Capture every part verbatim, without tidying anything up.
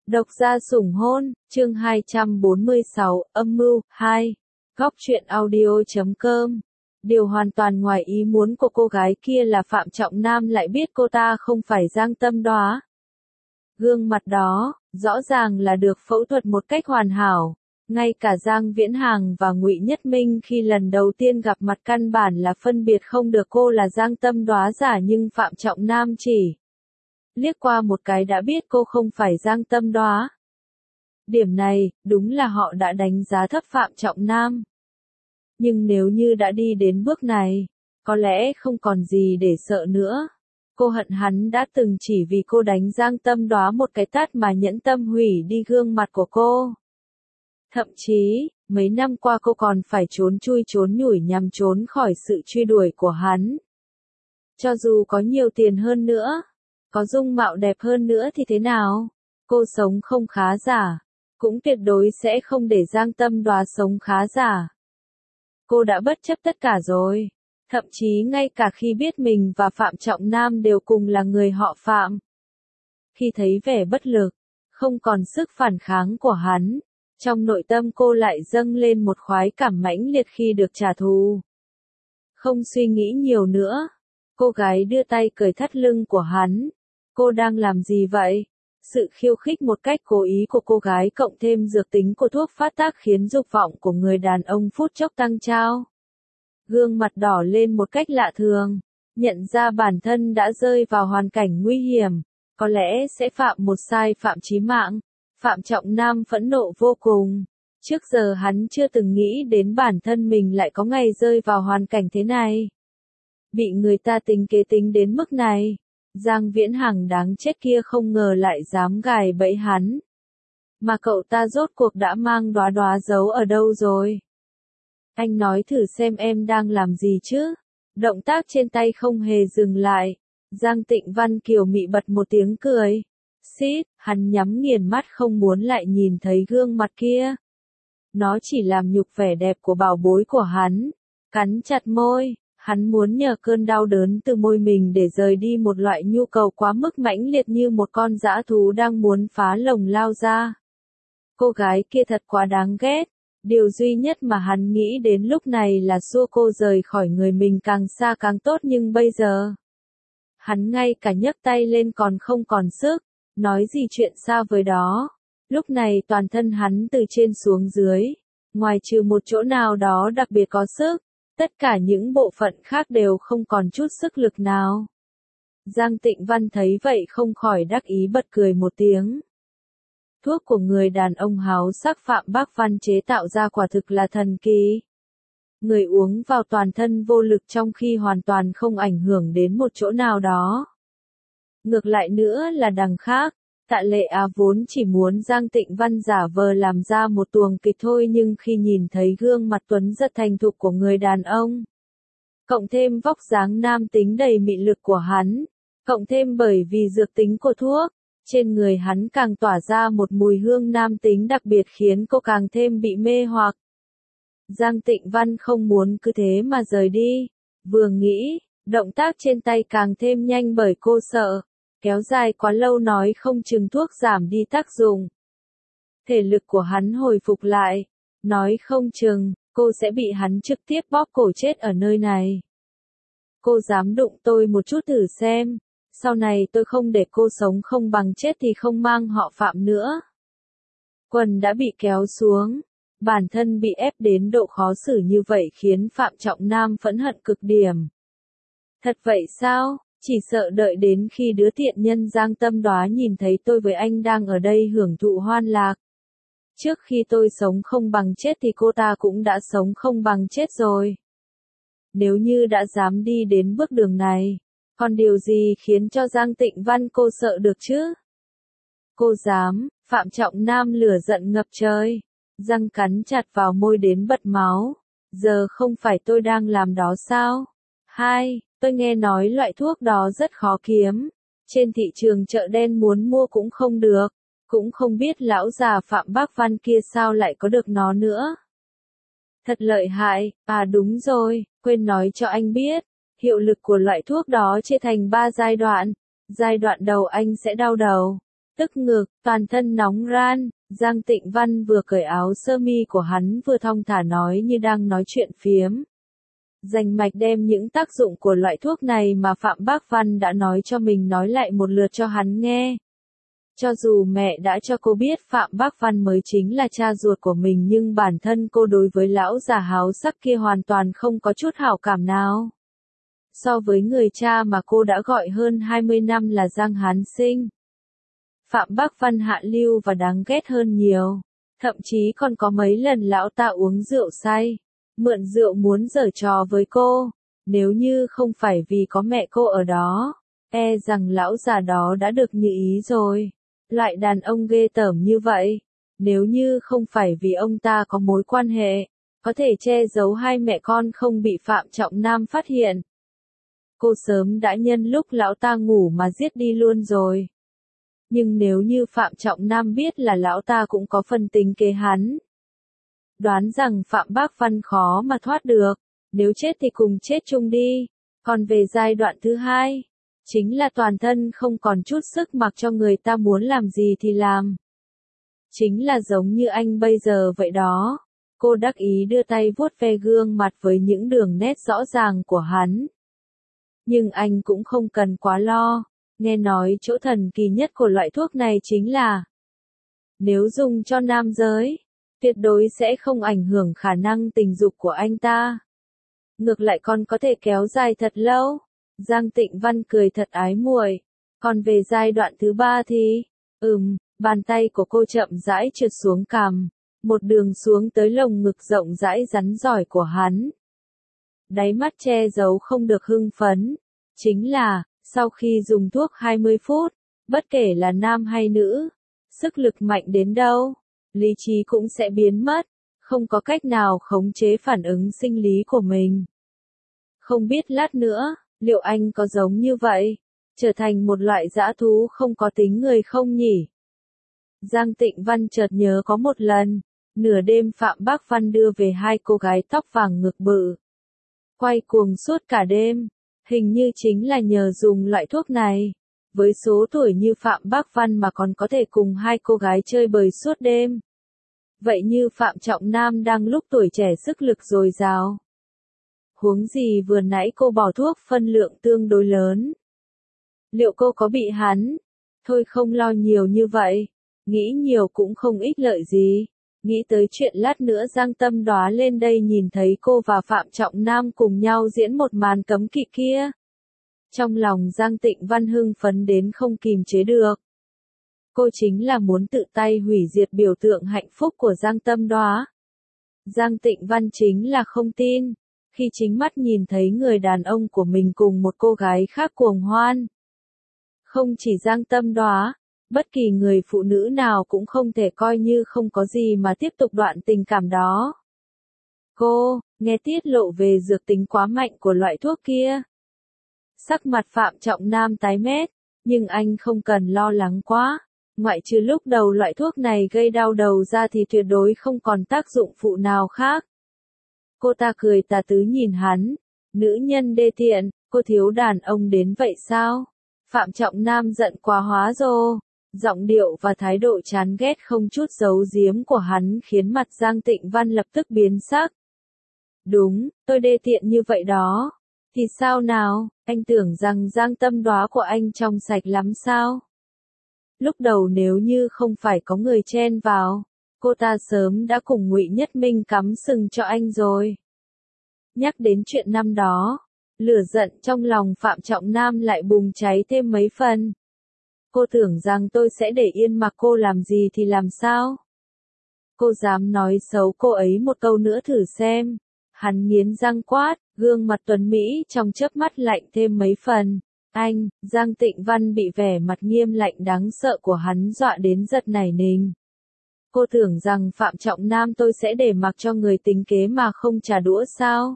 Độc gia sủng hôn, chương hai trăm bốn mươi sáu, âm mưu, hai. Góc truyện audio chấm com. Điều hoàn toàn ngoài ý muốn của cô gái kia là Phạm Trọng Nam lại biết cô ta không phải Giang Tâm Đoá. Gương mặt đó, rõ ràng là được phẫu thuật một cách hoàn hảo. Ngay cả Giang Viễn Hàng và Ngụy Nhất Minh khi lần đầu tiên gặp mặt căn bản là phân biệt không được cô là Giang Tâm Đoá giả, nhưng Phạm Trọng Nam chỉ liếc qua một cái đã biết cô không phải Giang Tâm Đoá. Điểm này, đúng là họ đã đánh giá thấp Phạm Trọng Nam. Nhưng nếu như đã đi đến bước này, có lẽ không còn gì để sợ nữa. Cô hận hắn đã từng chỉ vì cô đánh Giang Tâm Đoá một cái tát mà nhẫn tâm hủy đi gương mặt của cô. Thậm chí, mấy năm qua cô còn phải trốn chui trốn nhủi nhằm trốn khỏi sự truy đuổi của hắn. Cho dù có nhiều tiền hơn nữa, có dung mạo đẹp hơn nữa thì thế nào? Cô sống không khá giả, cũng tuyệt đối sẽ không để Giang Tâm Đoá sống khá giả. Cô đã bất chấp tất cả rồi, thậm chí ngay cả khi biết mình và Phạm Trọng Nam đều cùng là người họ Phạm. Khi thấy vẻ bất lực, không còn sức phản kháng của hắn, trong nội tâm cô lại dâng lên một khoái cảm mãnh liệt khi được trả thù. Không suy nghĩ nhiều nữa, cô gái đưa tay cởi thắt lưng của hắn. Cô đang làm gì vậy? Sự khiêu khích một cách cố ý của cô gái cộng thêm dược tính của thuốc phát tác khiến dục vọng của người đàn ông phút chốc tăng cao. Gương mặt đỏ lên một cách lạ thường, nhận ra bản thân đã rơi vào hoàn cảnh nguy hiểm, có lẽ sẽ phạm một sai phạm chí mạng. Phạm Trọng Nam phẫn nộ vô cùng. Trước giờ hắn chưa từng nghĩ đến bản thân mình lại có ngày rơi vào hoàn cảnh thế này. Bị người ta tính kế tính đến mức này. Giang Viễn Hằng đáng chết kia không ngờ lại dám gài bẫy hắn. Mà cậu ta rốt cuộc đã mang Đoá Đoá giấu ở đâu rồi? Anh nói thử xem em đang làm gì chứ? Động tác trên tay không hề dừng lại. Giang Tịnh Văn kiều mị bật một tiếng cười. Xít, hắn nhắm nghiền mắt không muốn lại nhìn thấy gương mặt kia. Nó chỉ làm nhục vẻ đẹp của bảo bối của hắn. Cắn chặt môi. Hắn muốn nhờ cơn đau đớn từ môi mình để rời đi một loại nhu cầu quá mức mãnh liệt như một con dã thú đang muốn phá lồng lao ra. Cô gái kia thật quá đáng ghét. Điều duy nhất mà hắn nghĩ đến lúc này là xua cô rời khỏi người mình càng xa càng tốt, nhưng bây giờ hắn ngay cả nhấc tay lên còn không còn sức. Nói gì chuyện xa với đó. Lúc này toàn thân hắn từ trên xuống dưới, ngoài trừ một chỗ nào đó đặc biệt có sức, tất cả những bộ phận khác đều không còn chút sức lực nào. Giang Tịnh Văn thấy vậy không khỏi đắc ý bật cười một tiếng. Thuốc của người đàn ông háo sắc Phạm Bác Văn chế tạo ra quả thực là thần kỳ. Người uống vào toàn thân vô lực trong khi hoàn toàn không ảnh hưởng đến một chỗ nào đó. Ngược lại nữa là đằng khác, Tạ Lệ Á vốn chỉ muốn Giang Tịnh Văn giả vờ làm ra một tuồng kịch thôi, nhưng khi nhìn thấy gương mặt tuấn rất thành thục của người đàn ông, cộng thêm vóc dáng nam tính đầy mị lực của hắn, cộng thêm bởi vì dược tính của thuốc, trên người hắn càng tỏa ra một mùi hương nam tính đặc biệt khiến cô càng thêm bị mê hoặc. Giang Tịnh Văn không muốn cứ thế mà rời đi, vừa nghĩ, động tác trên tay càng thêm nhanh bởi cô sợ. Kéo dài quá lâu nói không chừng thuốc giảm đi tác dụng. Thể lực của hắn hồi phục lại. Nói không chừng, cô sẽ bị hắn trực tiếp bóp cổ chết ở nơi này. Cô dám đụng tôi một chút thử xem. Sau này tôi không để cô sống không bằng chết thì không mang họ Phạm nữa. Quần đã bị kéo xuống. Bản thân bị ép đến độ khó xử như vậy khiến Phạm Trọng Nam phẫn hận cực điểm. Thật vậy sao? Chỉ sợ đợi đến khi đứa tiện nhân Giang Tâm Đoá nhìn thấy tôi với anh đang ở đây hưởng thụ hoan lạc. Trước khi tôi sống không bằng chết thì cô ta cũng đã sống không bằng chết rồi. Nếu như đã dám đi đến bước đường này, còn điều gì khiến cho Giang Tịnh Văn cô sợ được chứ? Cô dám, Phạm Trọng Nam lửa giận ngập trời, răng cắn chặt vào môi đến bật máu. Giờ không phải tôi đang làm đó sao? Hai. Tôi nghe nói loại thuốc đó rất khó kiếm, trên thị trường chợ đen muốn mua cũng không được, cũng không biết lão già Phạm Bác Văn kia sao lại có được nó nữa. Thật lợi hại, à đúng rồi, quên nói cho anh biết, hiệu lực của loại thuốc đó chia thành ba giai đoạn. Giai đoạn đầu anh sẽ đau đầu, Tức ngực, toàn thân nóng ran, Giang Tịnh Văn vừa cởi áo sơ mi của hắn vừa thong thả nói như đang nói chuyện phiếm. Rành mạch đem những tác dụng của loại thuốc này mà Phạm Bác Văn đã nói cho mình nói lại một lượt cho hắn nghe. Cho dù mẹ đã cho cô biết Phạm Bác Văn mới chính là cha ruột của mình nhưng bản thân cô đối với lão già háo sắc kia hoàn toàn không có chút hảo cảm nào. So với người cha mà cô đã gọi hơn hai mươi năm là Giang Hán Sinh, Phạm Bác Văn hạ lưu và đáng ghét hơn nhiều. Thậm chí còn có mấy lần lão ta uống rượu say, mượn rượu muốn giở trò với cô. Nếu như không phải vì có mẹ cô ở đó, e rằng lão già đó đã được như ý rồi. Loại đàn ông ghê tởm như vậy, nếu như không phải vì ông ta có mối quan hệ, có thể che giấu hai mẹ con không bị Phạm Trọng Nam phát hiện, cô sớm đã nhân lúc lão ta ngủ mà giết đi luôn rồi. Nhưng nếu như Phạm Trọng Nam biết là lão ta cũng có phần tính kế hắn, đoán rằng Phạm Bác Văn khó mà thoát được, nếu chết thì cùng chết chung đi. Còn về giai đoạn thứ hai, chính là toàn thân không còn chút sức mặc cho người ta muốn làm gì thì làm. Chính là giống như anh bây giờ vậy đó. Cô đắc ý đưa tay vuốt ve gương mặt với những đường nét rõ ràng của hắn. Nhưng anh cũng không cần quá lo. Nghe nói chỗ thần kỳ nhất của loại thuốc này chính là nếu dùng cho nam giới, tuyệt đối sẽ không ảnh hưởng khả năng tình dục của anh ta. Ngược lại còn có thể kéo dài thật lâu. Giang Tịnh Văn cười thật ái muội. Còn về giai đoạn thứ ba thì, ừm, bàn tay của cô chậm rãi trượt xuống cằm, một đường xuống tới lồng ngực rộng rãi rắn giỏi của hắn. Đáy mắt che giấu không được hưng phấn. Chính là, sau khi dùng thuốc hai mươi phút, bất kể là nam hay nữ, sức lực mạnh đến đâu, lý trí cũng sẽ biến mất, không có cách nào khống chế phản ứng sinh lý của mình. Không biết lát nữa, liệu anh có giống như vậy, trở thành một loại dã thú không có tính người không nhỉ? Giang Tịnh Văn chợt nhớ có một lần, nửa đêm Phạm Bác Văn đưa về hai cô gái tóc vàng ngực bự. Quay cuồng suốt cả đêm, hình như chính là nhờ dùng loại thuốc này. Với số tuổi như Phạm Bác Văn mà còn có thể cùng hai cô gái chơi bời suốt đêm. Vậy như Phạm Trọng Nam đang lúc tuổi trẻ sức lực dồi dào. Huống gì vừa nãy cô bỏ thuốc phân lượng tương đối lớn. Liệu cô có bị hắn? Thôi không lo nhiều như vậy. Nghĩ nhiều cũng không ích lợi gì. Nghĩ tới chuyện lát nữa Giang Tâm Đóa lên đây nhìn thấy cô và Phạm Trọng Nam cùng nhau diễn một màn cấm kỵ kia. Trong lòng Giang Tịnh Văn hưng phấn đến không kìm chế được. Cô chính là muốn tự tay hủy diệt biểu tượng hạnh phúc của Giang Tâm Đóa. Giang Tịnh Văn chính là không tin, khi chính mắt nhìn thấy người đàn ông của mình cùng một cô gái khác cuồng hoan. Không chỉ Giang Tâm Đóa, bất kỳ người phụ nữ nào cũng không thể coi như không có gì mà tiếp tục đoạn tình cảm đó. Cô, nghe tiết lộ về dược tính quá mạnh của loại thuốc kia. Sắc mặt Phạm Trọng Nam tái mét, nhưng anh không cần lo lắng quá. Ngoại trừ lúc đầu loại thuốc này gây đau đầu ra thì tuyệt đối không còn tác dụng phụ nào khác. Cô ta cười tà tứ nhìn hắn. Nữ nhân đê tiện, cô thiếu đàn ông đến vậy sao? Phạm Trọng Nam giận quá hóa rồ. Giọng điệu và thái độ chán ghét không chút giấu giếm của hắn khiến mặt Giang Tịnh Văn lập tức biến sắc. Đúng, tôi đê tiện như vậy đó. Thì sao nào, anh tưởng rằng Giang Tâm Đóa của anh trong sạch lắm sao? Lúc đầu nếu như không phải có người chen vào, cô ta sớm đã cùng Ngụy Nhất Minh cắm sừng cho anh rồi. Nhắc đến chuyện năm đó, lửa giận trong lòng Phạm Trọng Nam lại bùng cháy thêm mấy phần. Cô tưởng rằng tôi sẽ để yên mặc cô làm gì thì làm sao? Cô dám nói xấu cô ấy một câu nữa thử xem. Hắn nghiến răng quát, gương mặt tuấn Mỹ trong chớp mắt lạnh thêm mấy phần. Anh, Giang Tịnh Văn bị vẻ mặt nghiêm lạnh đáng sợ của hắn dọa đến giật nảy mình. Cô tưởng rằng Phạm Trọng Nam tôi sẽ để mặc cho người tính kế mà không trả đũa sao?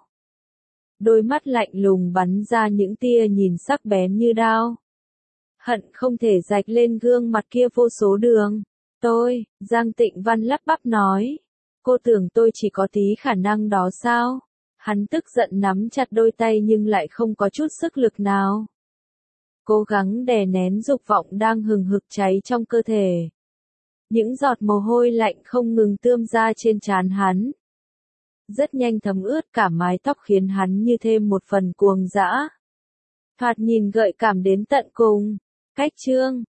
Đôi mắt lạnh lùng bắn ra những tia nhìn sắc bén như đao. Hận không thể rạch lên gương mặt kia vô số đường. Tôi, Giang Tịnh Văn lắp bắp nói. Cô tưởng tôi chỉ có tí khả năng đó sao? Hắn tức giận nắm chặt đôi tay nhưng lại không có chút sức lực nào. cố gắng đè nén dục vọng đang hừng hực cháy trong cơ thể. Những giọt mồ hôi lạnh không ngừng tươm ra trên trán hắn. Rất nhanh thấm ướt cả mái tóc khiến hắn như thêm một phần cuồng dã. Thoạt nhìn gợi cảm đến tận cùng. Cách chương